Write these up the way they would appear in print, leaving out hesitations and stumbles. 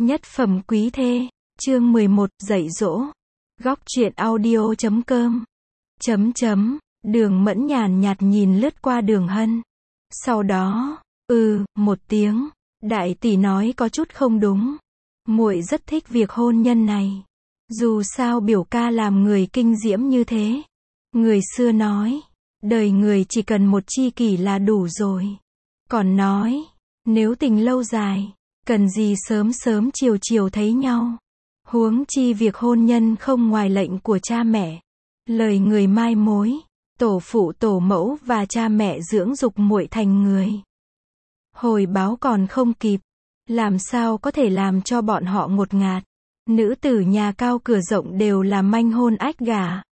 Nhất phẩm quý thê, chương 11, dạy dỗ. Góc truyện audio.com. Đường Mẫn nhàn nhạt nhìn lướt qua Đường Hân. Sau đó, một tiếng, đại tỷ nói có chút không đúng. Muội rất thích việc hôn nhân này. Dù sao biểu ca làm người kinh diễm như thế. Người xưa nói, đời người chỉ cần một tri kỷ là đủ rồi. Còn nói, nếu tình lâu dài, cần gì sớm sớm chiều chiều thấy nhau. Huống chi việc hôn nhân không ngoài lệnh của cha mẹ. Lời người mai mối, tổ phụ tổ mẫu và cha mẹ dưỡng dục muội thành người. Hồi báo còn không kịp, làm sao có thể làm cho bọn họ ngột ngạt. Nữ tử nhà cao cửa rộng đều là manh hôn ách gả.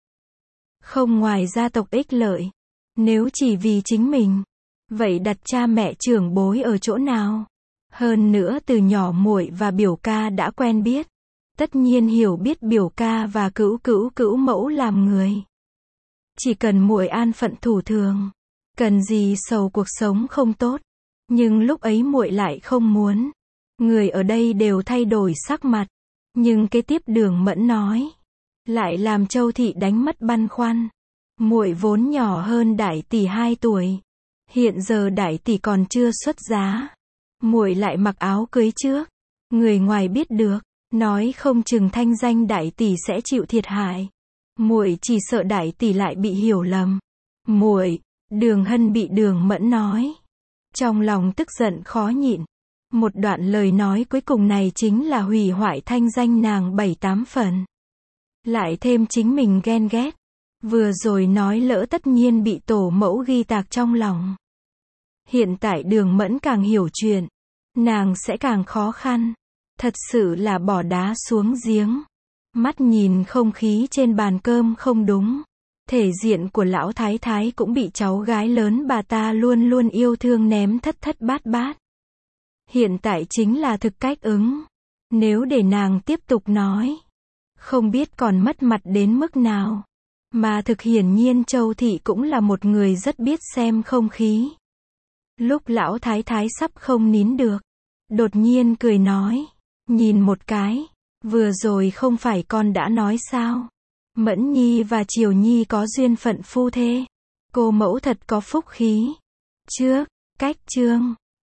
Không ngoài gia tộc ích lợi. Nếu chỉ vì chính mình, vậy đặt cha mẹ trưởng bối ở chỗ nào? Hơn nữa từ nhỏ muội và biểu ca đã quen biết. Tất nhiên hiểu biết biểu ca và cữu mẫu làm người. Chỉ cần muội an phận thủ thường, cần gì sầu cuộc sống không tốt. Nhưng lúc ấy muội lại không muốn. Người ở đây đều thay đổi sắc mặt. Nhưng kế tiếp Đường Mẫn nói, lại làm Châu thị đánh mất băn khoăn. Muội vốn nhỏ hơn đại tỷ 2 tuổi. Hiện giờ đại tỷ còn chưa xuất giá. Muội lại mặc áo cưới trước. Người ngoài biết được, nói không chừng thanh danh đại tỷ sẽ chịu thiệt hại. Muội chỉ sợ đại tỷ lại bị hiểu lầm. Muội, Đường Hân bị Đường Mẫn nói. Trong lòng tức giận khó nhịn. Một đoạn lời nói cuối cùng này chính là hủy hoại thanh danh nàng 7-8 phần. Lại thêm chính mình ghen ghét. Vừa rồi nói lỡ tất nhiên bị tổ mẫu ghi tạc trong lòng. Hiện tại Đường Mẫn càng hiểu chuyện, nàng sẽ càng khó khăn. Thật sự là bỏ đá xuống giếng. Mắt nhìn không khí trên bàn cơm không đúng. Thể diện của lão thái thái cũng bị cháu gái lớn bà ta luôn luôn yêu thương ném thất bát. Hiện tại chính là thực cách ứng. Nếu để nàng tiếp tục nói, không biết còn mất mặt đến mức nào. Mà thực hiển nhiên Châu thị cũng là một người rất biết xem không khí. Lúc lão thái thái sắp không nín được, đột nhiên cười nói, nhìn một cái, vừa rồi không phải con đã nói sao? Mẫn Nhi và Triều Nhi có duyên phận phu thê. Cô mẫu thật có phúc khí. Trước, cách chương